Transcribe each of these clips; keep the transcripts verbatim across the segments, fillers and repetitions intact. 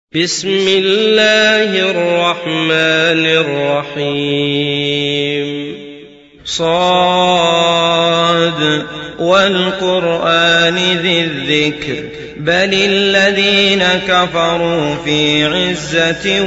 بسم الله الرحمن الرحيم صاد والقرآن ذي الذكر بل الذين كفروا في عزة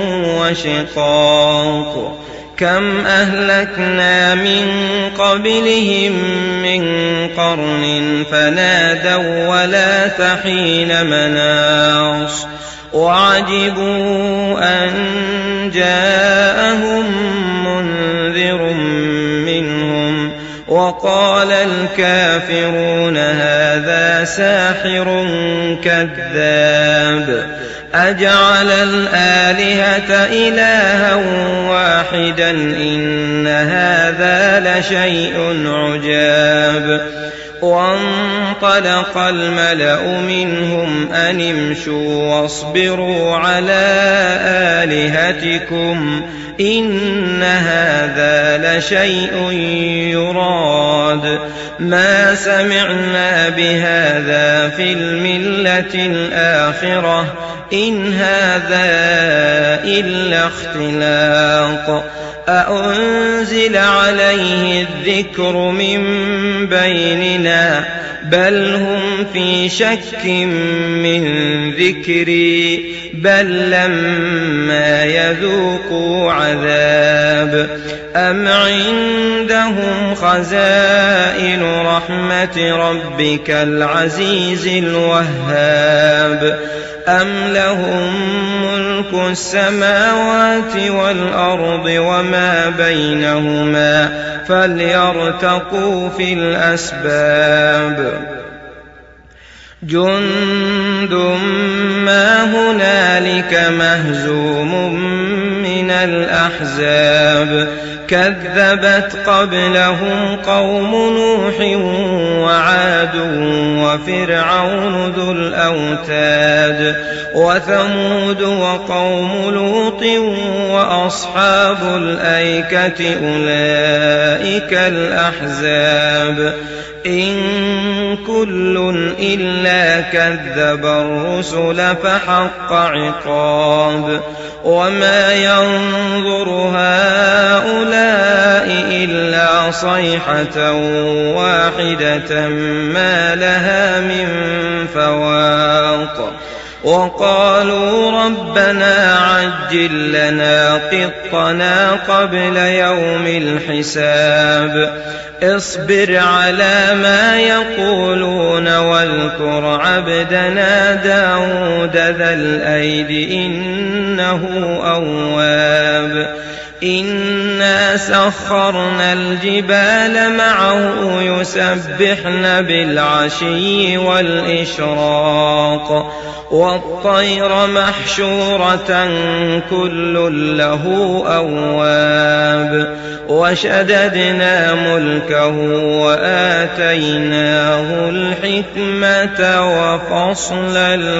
وشقاق كم أهلكنا من قبلهم من قرن فنادوا ولا تحين مناص وعجبوا أن جاءهم منذر منهم وقال الكافرون هذا ساحر كذاب أجعل الآلهة إلها واحدا إن هذا لشيء عجاب وانطلق الملأ منهم أن امشوا واصبروا على آلهتكم إن هذا لشيء يراد ما سمعنا بهذا في الملة الآخرة إن هذا إلا اختلاق أأنزل عليه الذكر من بيننا بل هم في شك من ذكري بل لما يذوقوا عذاب أم عندهم خزائن رحمة ربك العزيز الوهاب أم لهم ملك السماوات والأرض وما بينهما فليرتقوا في الأسباب جند ما هنالك مهزوم من الأحزاب كذبت قبلهم قوم نوح وعاد وفرعون ذو الأوتاد وثمود وقوم لوط وأصحاب الأيكة أولئك الأحزاب إن كل إلا كذب الرسل فحق عقاب وما ينظر هؤلاء إلا صيحة واحدة ما لها من فواق وقالوا ربنا عجل لنا قطنا قبل يوم الحساب اصبر على ما يقولون واذكر عبدنا داود ذا الأيد إنه أواب إنا سخرنا الجبال معه يسبحن بالعشي والإشراق والطير محشورة كل له أواب وشددنا ملكه وآتيناه الحكمة وفصل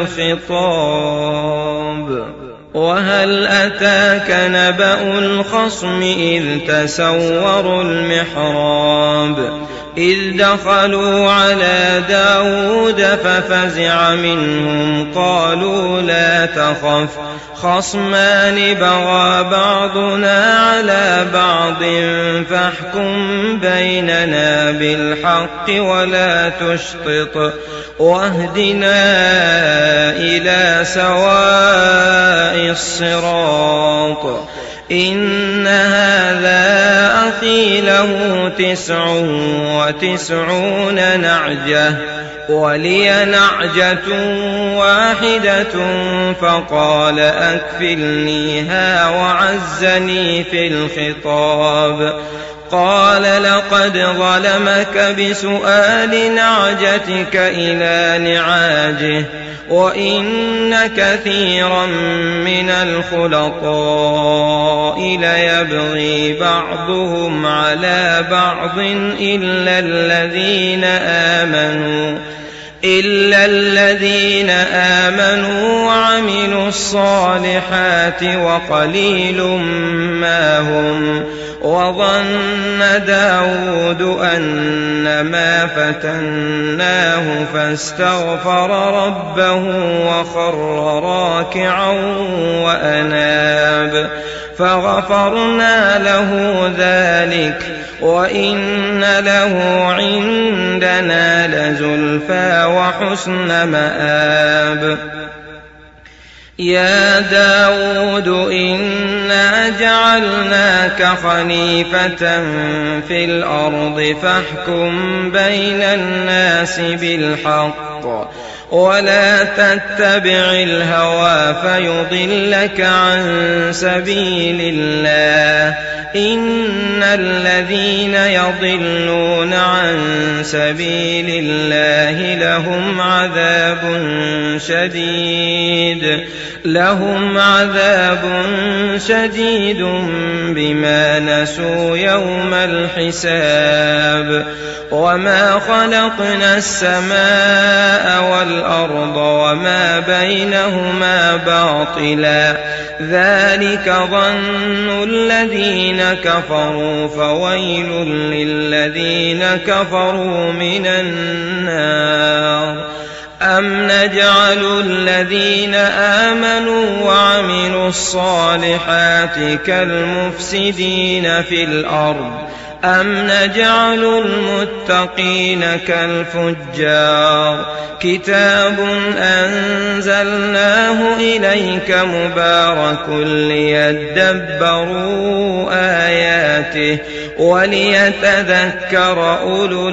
الخطاب وهل أتاك نبأ الخصم إذ تسوروا المحراب إذ دخلوا على داود ففزع منهم قالوا لا تخف خصمان بغى بعضنا على بعض فاحكم بيننا بالحق ولا تشطط واهدنا إلى سواء الصراط إن هذا أخي له تسع وتسعون نعجة ولي نعجة واحدة فقال أكفلنيها وعزني في الخطاب قال لقد ظلمك بسؤال نعجتك إلى نعاجه وإن كثيرا من الخلطاء ليبغي بعضهم على بعض إلا الذين آمنوا إلا الذين آمنوا وعملوا الصالحات وقليل ما هم. وظن داود أنما فتناه فاستغفر ربه وخر راكعا وأناب فغفرنا له ذلك وإن له عندنا لزلفى وحسن مآب. يا داود إنا جعلناك خليفة في الأرض فاحكم بين الناس بالحق ولا تتبع الهوى فيضلك عن سبيل الله. إن الذين يضلون عن سبيل الله لهم عذاب شديد لهم عذاب شديد بما نسوا يوم الحساب. وما خلقنا السماء والأرض وما بينهما باطلا ذلك ظن الذين كفروا فويل للذين كفروا من النار. أم نجعل الذين آمنوا وعملوا الصالحات كالمفسدين في الأرض أم نجعل المتقين كالفجار. كتاب أنزلناه إليك مبارك ليدبروا آياته وليتذكر أولو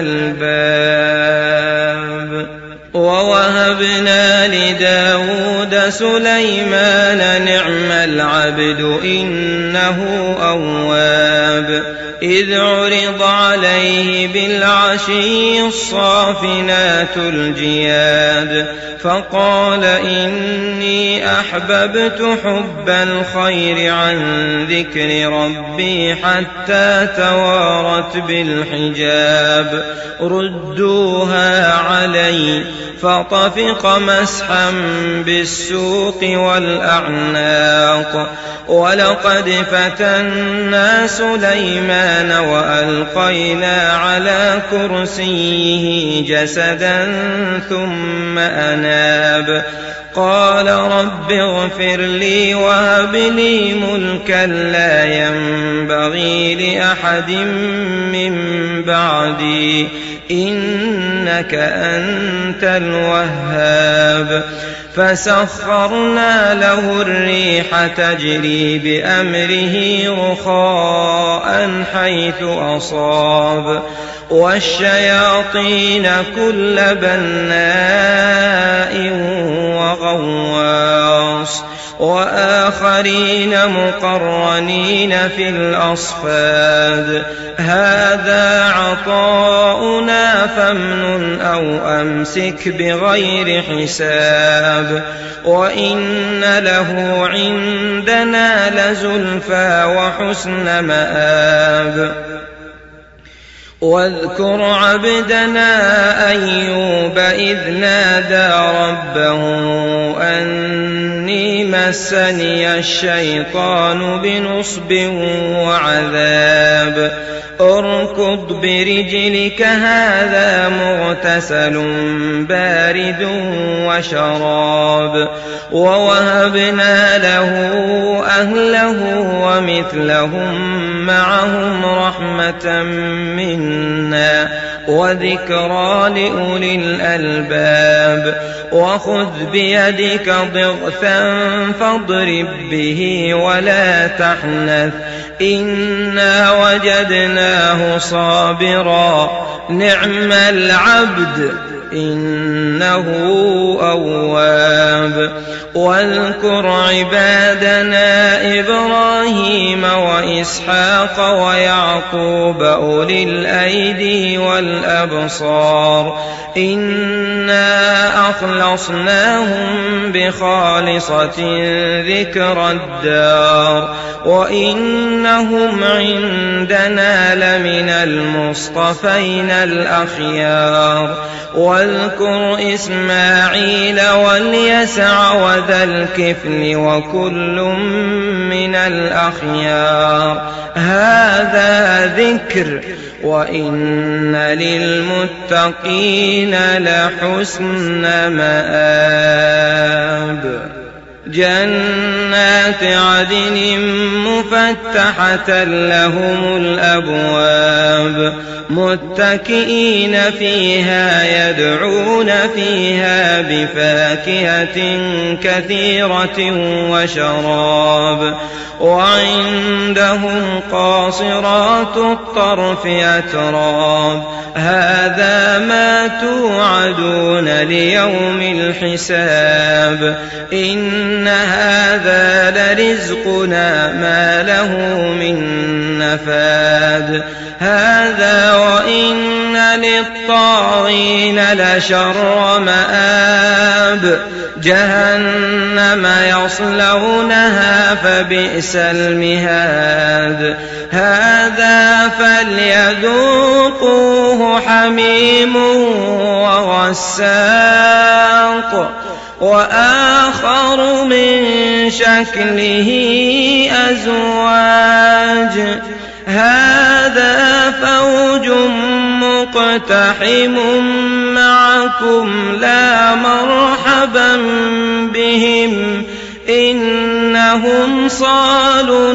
الألباب. ووهبنا لداود سليمان نعم العبد إنه أواب. إذ عرض عليه بالعشي الصافنات الجياد فقال إني أحببت حب الخير عن ذكر ربي حتى توارت بالحجاب. ردوها علي فطفق مسحا بالسوق والأعناق. ولقد فتنا سليمان وألقينا على كرسيه جسدا ثم أناب. قال رب اغفر لي وهب لي ملكا لا ينبغي لأحد من بعدي إنك أنت الوهاب. فسخرنا له الريح تجري بأمره رخاء حيث أصاب والشياطين كل بناء وغواص وآخرين مقرنين في الأصفاد. هذا عطاؤنا فامنن أو أمسك بغير حساب. وإن له عندنا لزلفى وحسن مآب. واذكر عبدنا أيوب إذ نادى ربه أني مسني الشيطان بنصب وعذاب. اركض برجلك هذا مغتسل بارد وشراب. ووهبنا له أهله ومثلهم معهم رحمة منا وذكرى لأولي الألباب. وخذ بيدك ضغثا فاضرب به ولا تحنث إنا وجدناه صابرا نعم العبد إنه أواب. واذكر عبادنا إبراهيم وإسحاق ويعقوب أولي الأيدي والأبصار إنا أخلصناهم بخالصة ذكر الدار وإنهم عندنا لمن المصطفين الأخيار. واذكر إسماعيل واليسع وذا الكفل وكل من الأخيار هذا ذكر وإن للمتقين لحسن مآب جنات عدن مفتحة لهم الأبواب متكئين فيها يدعون فيها بفاكهة كثيرة وشراب وعندهم قاصرات الطرف أتراب هذا ما توعدون ليوم الحساب إن هذا لرزقنا ما له من نفاد هذا وإن للطاغين لشر مآب جهنم يصلونها فبئس المهاد هذا فليذوقوه حميم وغساق وآخر من شكله أزواج هذا فوج مقتحم معكم لا مرحبا بهم إنهم صالوا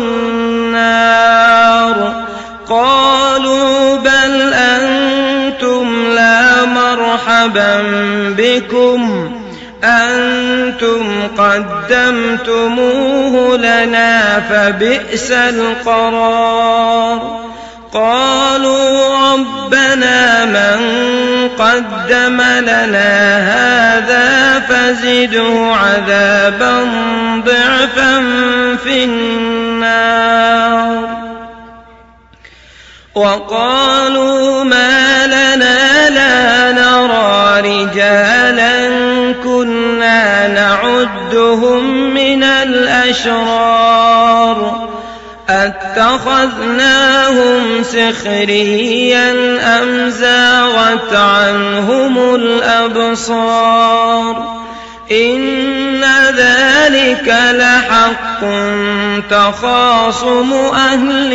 النار قالوا بل أنتم لا مرحبا بكم أنتم قدمتموه لنا فبئس القرار قالوا ربنا من قدم لنا هذا فزده عذابا ضعفا في النار وقالوا ما لنا لا نرى رجالا كنا نعدهم من الأشرار أتخذناهم سخريا أم زاغت عنهم الأبصار إن ذلك لحق تخاصم أهل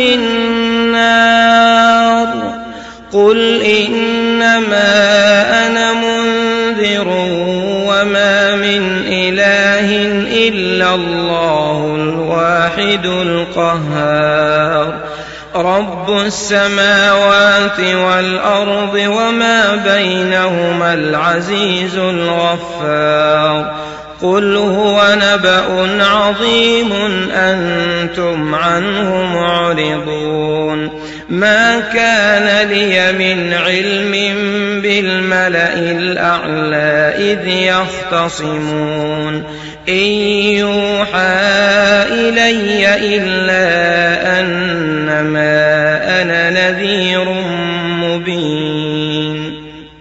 النار قل إنما أنا منذر وما من إله إلا الله الواحد القهار رب السماوات والأرض وما بينهما العزيز الغفار قل هو نبأ عظيم أنتم عنه معرضون ما كان لي من علم بالملأ الأعلى إذ يختصمون إن يوحى إلي إلا أنما أنا نذير مبين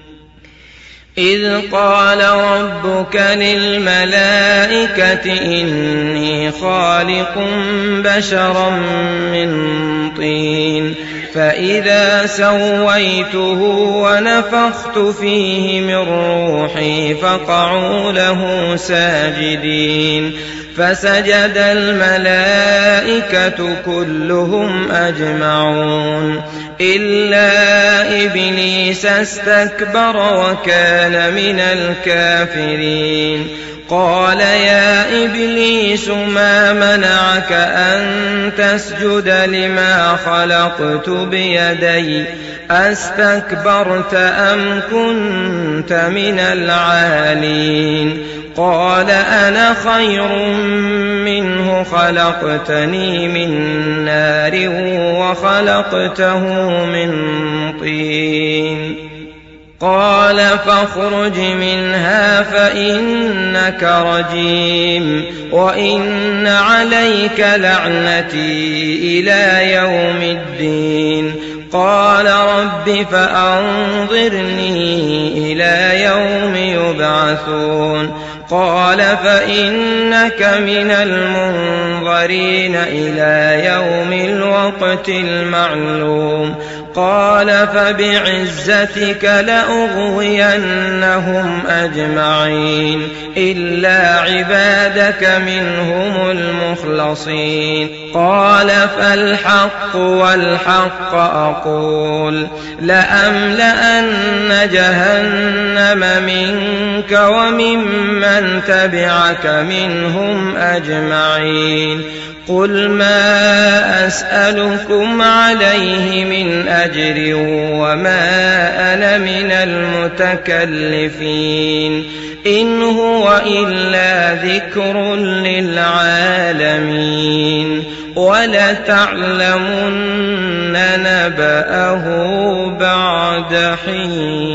إذ قال ربك للملائكة إني خالق بشرا من طين فإذا سويته ونفخت فيه من روحي فقعوا له ساجدين فسجد الملائكة كلهم أجمعون إلا إبليس استكبر وكان من الكافرين قال يا إبليس ما منعك أن تسجد لما خلقت بيدي أستكبرت أم كنت من العالين قال أنا خير منه خلقتني من نار وخلقته من طين قال فاخرج منها فإنك رجيم وإن عليك لعنتي إلى يوم الدين قال رب فأنظرني إلى يوم يبعثون قال فإنك من المنظرين إلى يوم الوقت المعلوم قال فبعزتك لأغوينهم أجمعين إلا عبادك منهم المخلصين قال فالحق والحق أقول لأملأن جهنم منك وممن تبعك منهم أجمعين قل ما أسألكم عليه من أجر وما أنا من المتكلفين إن هو إلا ذكر للعالمين ولتعلمن نبأه بعد حين.